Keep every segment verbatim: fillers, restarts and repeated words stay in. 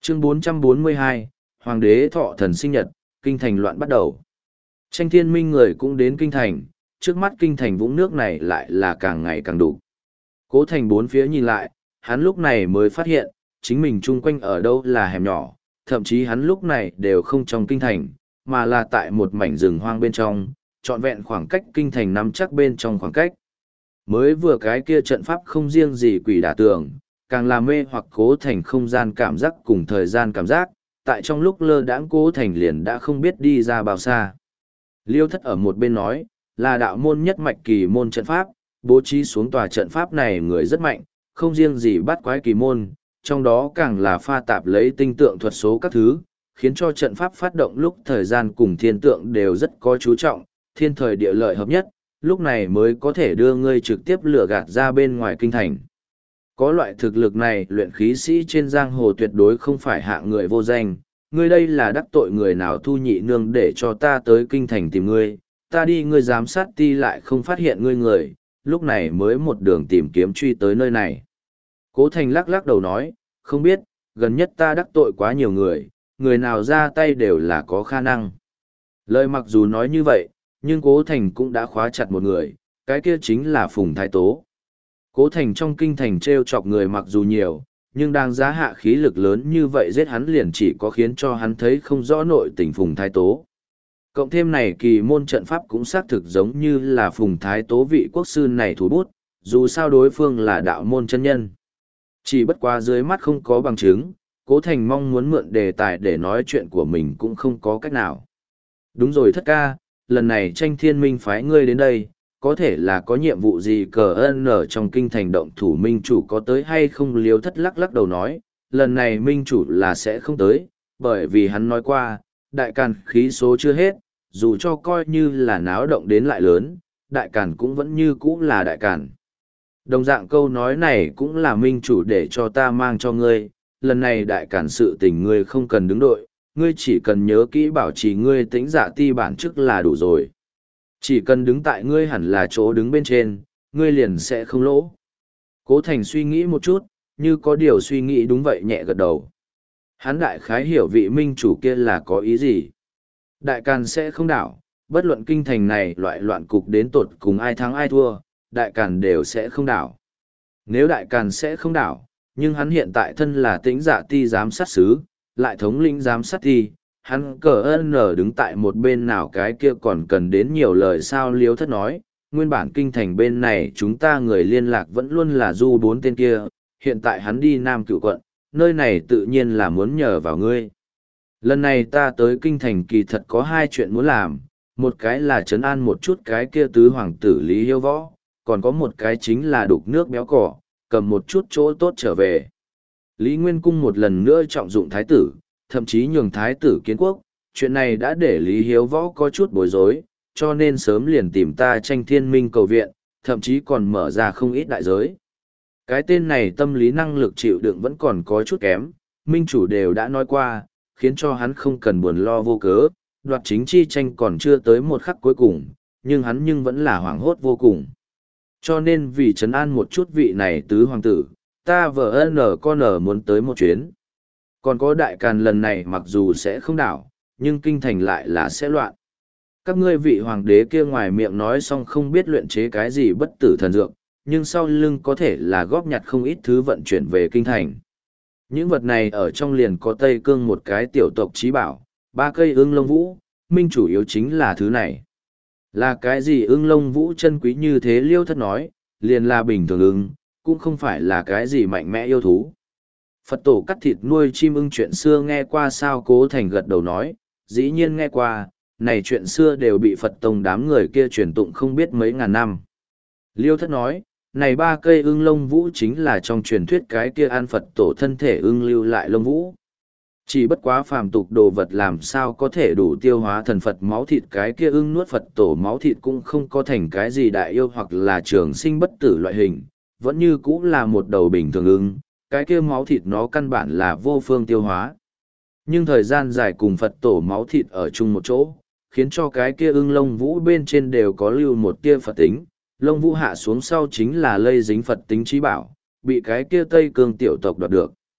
Chương bốn trăm bốn mươi hai, Hoàng đế thọ thần sinh nhật, kinh thành loạn bắt đầu. Tranh thiên minh người cũng đến kinh thành, trước mắt kinh thành vũng nước này lại là càng ngày càng đủ. Cố thành bốn phía nhìn lại, hắn lúc này mới phát hiện, chính mình chung quanh ở đâu là hẻm nhỏ, thậm chí hắn lúc này đều không trong kinh thành, mà là tại một mảnh rừng hoang bên trong, trọn vẹn khoảng cách kinh thành nắm chắc bên trong khoảng cách. Mới vừa cái kia trận pháp không riêng gì quỷ đả tường, càng làm mê hoặc cố thành không gian cảm giác cùng thời gian cảm giác, tại trong lúc lơ đãng cố thành liền đã không biết đi ra bao xa. Liêu thất ở một bên nói, là đạo môn nhất mạch kỳ môn trận pháp, bố trí xuống tòa trận pháp này người rất mạnh, không riêng gì bắt quái kỳ môn, trong đó càng là pha tạp lấy tinh tượng thuật số các thứ, khiến cho trận pháp phát động lúc thời gian cùng thiên tượng đều rất có chú trọng, thiên thời địa lợi hợp nhất, lúc này mới có thể đưa ngươi trực tiếp lừa gạt ra bên ngoài kinh thành. Có loại thực lực này, luyện khí sĩ trên giang hồ tuyệt đối không phải hạ người vô danh, ngươi đây là đắc tội người nào thu nhị nương để cho ta tới kinh thành tìm ngươi, ta đi ngươi giám sát ti lại không phát hiện ngươi người, lúc này mới một đường tìm kiếm truy tới nơi này. Cố Thành lắc lắc đầu nói, không biết, gần nhất ta đắc tội quá nhiều người, người nào ra tay đều là có khả năng. Lời mặc dù nói như vậy, nhưng Cố Thành cũng đã khóa chặt một người, cái kia chính là Phùng Thái Tố. Cố Thành trong kinh thành treo chọc người mặc dù nhiều, nhưng đang giá hạ khí lực lớn như vậy giết hắn liền chỉ có khiến cho hắn thấy không rõ nội tình Phùng Thái Tố. Cộng thêm này kỳ môn trận pháp cũng xác thực giống như là Phùng Thái Tố vị quốc sư này thủ bút, dù sao đối phương là đạo môn chân nhân. Chỉ bất quá dưới mắt không có bằng chứng, Cố Thành mong muốn mượn đề tài để nói chuyện của mình cũng không có cách nào. Đúng rồi thất ca, lần này tranh thiên minh phái ngươi đến đây, có thể là có nhiệm vụ gì cờ ơn ở trong kinh thành động thủ minh chủ có tới hay không. Liếu thất lắc lắc đầu nói, lần này minh chủ là sẽ không tới, bởi vì hắn nói qua, đại càn khí số chưa hết, dù cho coi như là náo động đến lại lớn, đại càn cũng vẫn như cũ là đại càn. Đồng dạng câu nói này cũng là minh chủ để cho ta mang cho ngươi, lần này đại càn sự tình ngươi không cần đứng đội, ngươi chỉ cần nhớ kỹ bảo trì ngươi tĩnh dạ ti bản chức là đủ rồi. Chỉ cần đứng tại ngươi hẳn là chỗ đứng bên trên, ngươi liền sẽ không lỗ. Cố Thành suy nghĩ một chút, như có điều suy nghĩ đúng vậy nhẹ gật đầu. Hắn đại khái hiểu vị minh chủ kia là có ý gì. Đại càn sẽ không đảo, bất luận kinh thành này loại loạn cục đến tột cùng ai thắng ai thua, đại càn đều sẽ không đảo. Nếu đại càn sẽ không đảo, nhưng hắn hiện tại thân là tĩnh dạ ti giám sát sứ, lại thống lĩnh giám sát ti, hắn cờ ơn nở đứng tại một bên nào cái kia còn cần đến nhiều lời sao. Liếu thất nói, nguyên bản kinh thành bên này chúng ta người liên lạc vẫn luôn là du bốn tên kia, hiện tại hắn đi Nam Cựu quận, nơi này tự nhiên là muốn nhờ vào ngươi. Lần này ta tới kinh thành kỳ thật có hai chuyện muốn làm, một cái là trấn an một chút cái kia tứ hoàng tử Lý Hiếu Võ, còn có một cái chính là đục nước béo cỏ, cầm một chút chỗ tốt trở về. Lý Nguyên Cung một lần nữa trọng dụng thái tử, thậm chí nhường thái tử kiến quốc, chuyện này đã để Lý Hiếu Võ có chút bối rối, cho nên sớm liền tìm ta tranh thiên minh cầu viện, thậm chí còn mở ra không ít đại giới. Cái tên này tâm lý năng lực chịu đựng vẫn còn có chút kém, minh chủ đều đã nói qua, khiến cho hắn không cần buồn lo vô cớ, đoạt chính chi tranh còn chưa tới một khắc cuối cùng, nhưng hắn nhưng vẫn là hoảng hốt vô cùng. Cho nên vì trấn an một chút vị này tứ hoàng tử, ta vợ nở con nở muốn tới một chuyến. Còn có đại càn lần này mặc dù sẽ không đảo, nhưng kinh thành lại là sẽ loạn. Các ngươi vị hoàng đế kia ngoài miệng nói xong không biết luyện chế cái gì bất tử thần dược, nhưng sau lưng có thể là góp nhặt không ít thứ vận chuyển về kinh thành. Những vật này ở trong liền có Tây Cương một cái tiểu tộc trí bảo, ba cây ưng lông vũ, minh chủ yếu chính là thứ này. Là cái gì ưng lông vũ chân quý như thế? Liêu thất nói, liền là bình thường ưng, cũng không phải là cái gì mạnh mẽ yêu thú. Phật tổ cắt thịt nuôi chim ưng chuyện xưa nghe qua sao? Cố Thành gật đầu nói, dĩ nhiên nghe qua, này chuyện xưa đều bị Phật tông đám người kia truyền tụng không biết mấy ngàn năm. Liêu thất nói, này ba cây ưng lông vũ chính là trong truyền thuyết cái kia ăn Phật tổ thân thể ưng lưu lại lông vũ. Chỉ bất quá phàm tục đồ vật làm sao có thể đủ tiêu hóa thần Phật máu thịt, cái kia ưng nuốt Phật tổ máu thịt cũng không có thành cái gì đại yêu hoặc là trường sinh bất tử loại hình, vẫn như cũng là một đầu bình thường ưng, cái kia máu thịt nó căn bản là vô phương tiêu hóa. Nhưng thời gian dài cùng Phật tổ máu thịt ở chung một chỗ, khiến cho cái kia ưng lông vũ bên trên đều có lưu một tia Phật tính, lông vũ hạ xuống sau chính là lây dính Phật tính trí bảo, bị cái kia Tây Cương tiểu tộc đoạt được.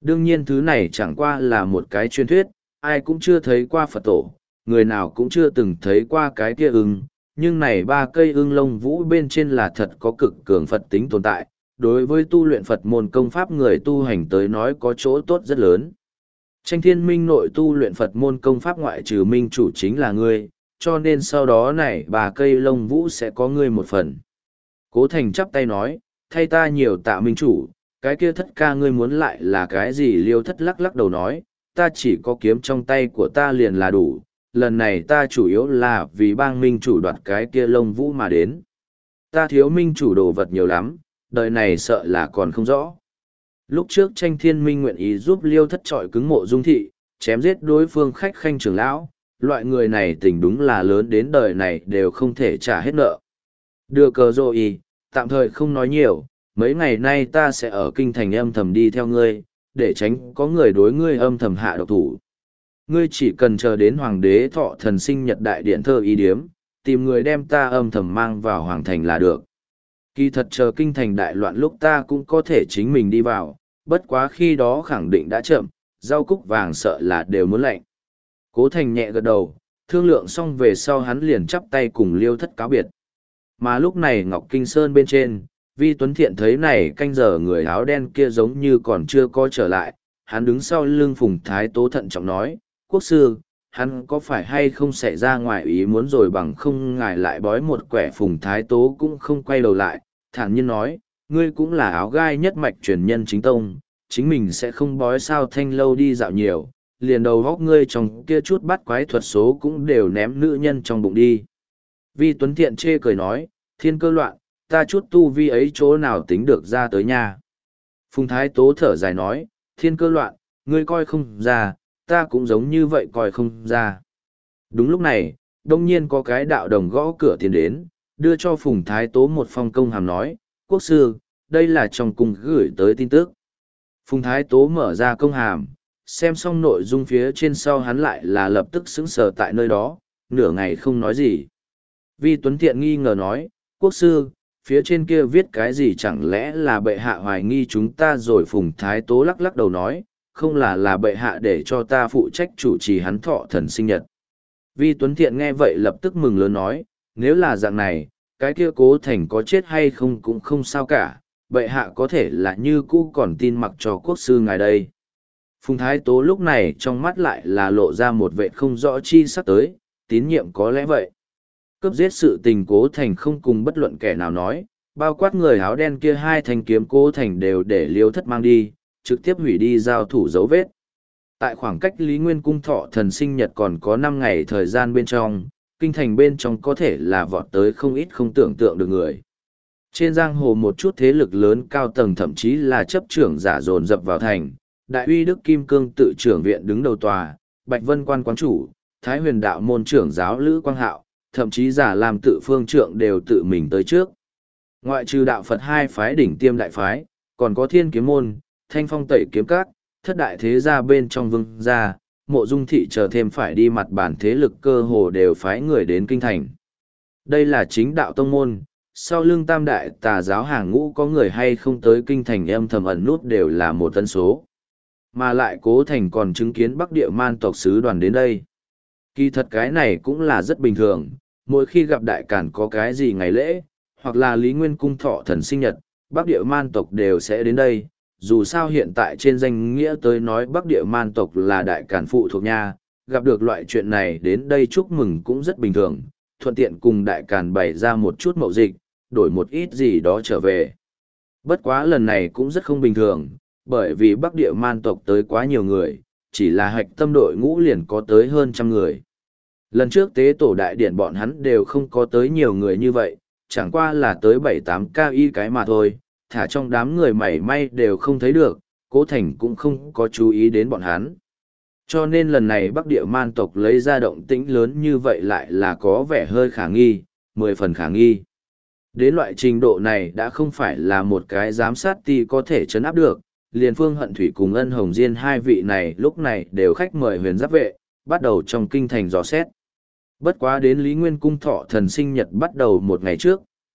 Đương nhiên thứ này chẳng qua là một cái truyền thuyết, ai cũng chưa thấy qua Phật tổ, người nào cũng chưa từng thấy qua cái kia ưng, nhưng này ba cây ưng lông vũ bên trên là thật có cực cường Phật tính tồn tại, đối với tu luyện Phật môn công pháp người tu hành tới nói có chỗ tốt rất lớn. Tranh thiên minh nội tu luyện Phật môn công pháp ngoại trừ minh chủ chính là ngươi, cho nên sau đó này ba cây lông vũ sẽ có ngươi một phần. Cố Thành chắp tay nói, thay ta nhiều tạ minh chủ, cái kia thất ca ngươi muốn lại là cái gì? Liêu thất lắc lắc đầu nói, ta chỉ có kiếm trong tay của ta liền là đủ, lần này ta chủ yếu là vì bang minh chủ đoạt cái kia lông vũ mà đến. Ta thiếu minh chủ đồ vật nhiều lắm, đời này sợ là còn không rõ. Lúc trước tranh thiên minh nguyện ý giúp liêu thất trọi cứng Mộ Dung thị, chém giết đối phương khách khanh trưởng lão, loại người này tình đúng là lớn đến đời này đều không thể trả hết nợ. Đưa cờ rồi, tạm thời không nói nhiều, mấy ngày nay ta sẽ ở kinh thành âm thầm đi theo ngươi, để tránh có người đối ngươi âm thầm hạ độc thủ. Ngươi chỉ cần chờ đến hoàng đế thọ thần sinh nhật đại điện thơ y điếm, tìm người đem ta âm thầm mang vào hoàng thành là được. Kỳ thật chờ kinh thành đại loạn lúc ta cũng có thể chính mình đi vào, bất quá khi đó khẳng định đã chậm, rau cúc vàng sợ là đều muốn lạnh. Cố Thành nhẹ gật đầu, thương lượng xong về sau hắn liền chắp tay cùng Liêu thất cáo biệt. Mà lúc này Ngọc Kinh Sơn bên trên, Vi Tuấn Thiện thấy này canh giờ người áo đen kia giống như còn chưa có trở lại, hắn đứng sau lưng Phùng Thái Tố thận trọng nói, quốc sư, hắn có phải hay không xảy ra ngoài ý muốn rồi bằng không ngài lại bói một quẻ. Phùng Thái Tố cũng không quay đầu lại, thản nhiên nói, ngươi cũng là áo gai nhất mạch truyền nhân chính tông, chính mình sẽ không bói sao thanh lâu đi dạo nhiều, liền đầu góc ngươi trong kia chút bắt quái thuật số cũng đều ném nữ nhân trong bụng đi. Vi Tuấn Thiện chê cười nói, thiên cơ loạn, ta chút tu vi ấy chỗ nào tính được ra tới nha. Phùng Thái Tố thở dài nói, thiên cơ loạn, ngươi coi không ra, ta cũng giống như vậy coi không ra. Đúng lúc này, đông nhiên có cái đạo đồng gõ cửa tiến đến, đưa cho Phùng Thái Tố một phong công hàm nói, quốc sư, đây là trong cung gửi tới tin tức. Phùng Thái Tố mở ra công hàm, xem xong nội dung phía trên sau hắn lại là lập tức sững sờ tại nơi đó, nửa ngày không nói gì. Vi Tuấn Thiện nghi ngờ nói, quốc sư, phía trên kia viết cái gì chẳng lẽ là bệ hạ hoài nghi chúng ta rồi. Phùng Thái Tố lắc lắc đầu nói, không là là bệ hạ để cho ta phụ trách chủ trì hắn thọ thần sinh nhật. Vi Tuấn Thiện nghe vậy lập tức mừng lớn nói, nếu là dạng này, cái kia Cố Thành có chết hay không cũng không sao cả, bệ hạ có thể là như cũ còn tin mặc cho quốc sư ngài đây. Phùng Thái Tố lúc này trong mắt lại là lộ ra một vệ không rõ chi sắc tới, tín nhiệm có lẽ vậy. Cướp giết sự tình Cố Thành không cùng bất luận kẻ nào nói, bao quát người áo đen kia hai thanh kiếm Cố Thành đều để Liêu thất mang đi, trực tiếp hủy đi giao thủ dấu vết. Tại khoảng cách Lý Nguyên Cung thọ thần sinh nhật còn có năm ngày thời gian bên trong, kinh thành bên trong có thể là vọt tới không ít không tưởng tượng được người. Trên giang hồ một chút thế lực lớn cao tầng thậm chí là chấp trưởng giả dồn dập vào thành, đại uy Đức Kim Cương tự trưởng viện đứng đầu tòa, Bạch Vân quan quán chủ, Thái Huyền đạo môn trưởng giáo Lữ Quang Hạo, thậm chí giả làm tự phương trượng đều tự mình tới trước. Ngoại trừ đạo Phật hai phái đỉnh tiêm đại phái, còn có Thiên Kiếm môn, Thanh Phong Tẩy Kiếm Các, thất đại thế gia bên trong vương gia, Mộ Dung thị chờ thêm phải đi mặt bản thế lực cơ hồ đều phái người đến kinh thành. Đây là chính đạo tông môn, sau lưng tam đại tà giáo hàng ngũ có người hay không tới kinh thành âm thầm ẩn nút đều là một tân số. Mà lại Cố Thành còn chứng kiến Bắc Địa Man tộc sứ đoàn đến đây. Kỳ thật cái này cũng là rất bình thường, mỗi khi gặp đại càn có cái gì ngày lễ, hoặc là Lý Nguyên Cung thọ thần sinh nhật, Bắc Địa Man tộc đều sẽ đến đây. Dù sao hiện tại trên danh nghĩa tới nói Bắc Địa Man tộc là đại càn phụ thuộc nha, gặp được loại chuyện này đến đây chúc mừng cũng rất bình thường, thuận tiện cùng đại càn bày ra một chút mậu dịch, đổi một ít gì đó trở về. Bất quá lần này cũng rất không bình thường, bởi vì Bắc Địa Man tộc tới quá nhiều người, chỉ là hạch tâm đội ngũ liền có tới hơn trăm người. Lần trước tế tổ đại điển bọn hắn đều không có tới nhiều người như vậy, chẳng qua là tới bảy tám ca y cái mà thôi, thả trong đám người mảy may đều không thấy được, Cố Thành cũng không có chú ý đến bọn hắn. Cho nên lần này Bắc Địa Man tộc lấy ra động tĩnh lớn như vậy lại là có vẻ hơi khả nghi, mười phần khả nghi. Đến loại trình độ này đã không phải là một cái giám sát ti có thể chấn áp được, liền Phương Hận Thủy cùng Ân Hồng Diên hai vị này lúc này đều khách mời huyền giáp vệ, bắt đầu trong kinh thành dò xét. Bất quá đến Lý Nguyên Cung thọ thần sinh nhật bắt đầu một ngày trước,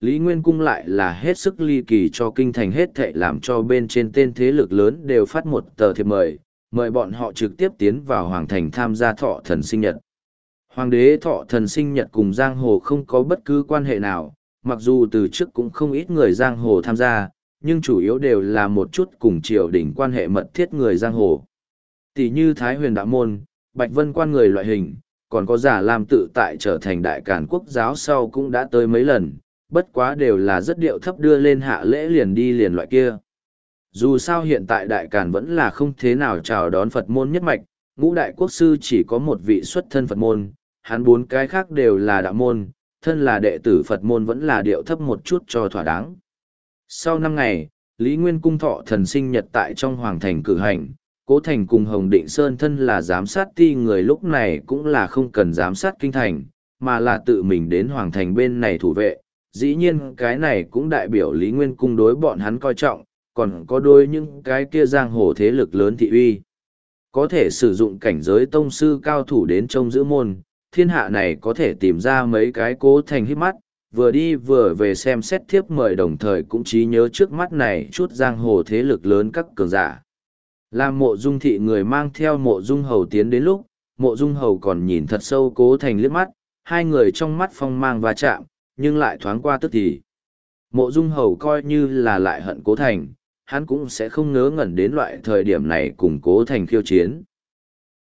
Lý Nguyên Cung lại là hết sức ly kỳ cho kinh thành hết thệ làm cho bên trên tên thế lực lớn đều phát một tờ thiệp mời, mời bọn họ trực tiếp tiến vào Hoàng Thành tham gia thọ thần sinh nhật. Hoàng đế thọ thần sinh nhật cùng giang hồ không có bất cứ quan hệ nào, mặc dù từ trước cũng không ít người giang hồ tham gia, nhưng chủ yếu đều là một chút cùng triều đình quan hệ mật thiết người giang hồ. Tỷ như Thái Huyền Đạo Môn, Bạch Vân Quan người loại hình, còn có Giả Lam tự tại trở thành đại càn quốc giáo sau cũng đã tới mấy lần, bất quá đều là rất điệu thấp đưa lên hạ lễ liền đi liền loại kia. Dù sao hiện tại đại càn vẫn là không thế nào chào đón Phật môn nhất mạch, ngũ đại quốc sư chỉ có một vị xuất thân Phật môn, hắn bốn cái khác đều là đạo môn, thân là đệ tử Phật môn vẫn là điệu thấp một chút cho thỏa đáng. Sau năm ngày, Lý Nguyên Cung thọ thần sinh nhật tại trong Hoàng Thành cử hành, Cố Thành cùng Hồng Định Sơn thân là giám sát ti người lúc này cũng là không cần giám sát kinh thành, mà là tự mình đến Hoàng Thành bên này thủ vệ. Dĩ nhiên cái này cũng đại biểu Lý Nguyên Cung đối bọn hắn coi trọng, còn có đôi những cái kia giang hồ thế lực lớn thị uy. Có thể sử dụng cảnh giới tông sư cao thủ đến trông giữ môn, thiên hạ này có thể tìm ra mấy cái Cố Thành hít mắt, vừa đi vừa về xem xét thiếp mời đồng thời cũng trí nhớ trước mắt này chút giang hồ thế lực lớn các cường giả. Làm Mộ Dung thị người mang theo Mộ Dung Hầu tiến đến lúc, Mộ Dung Hầu còn nhìn thật sâu Cố Thành liếc mắt, hai người trong mắt phong mang va chạm, nhưng lại thoáng qua tức thì. Mộ Dung Hầu coi như là lại hận Cố Thành, hắn cũng sẽ không ngớ ngẩn đến loại thời điểm này cùng Cố Thành khiêu chiến.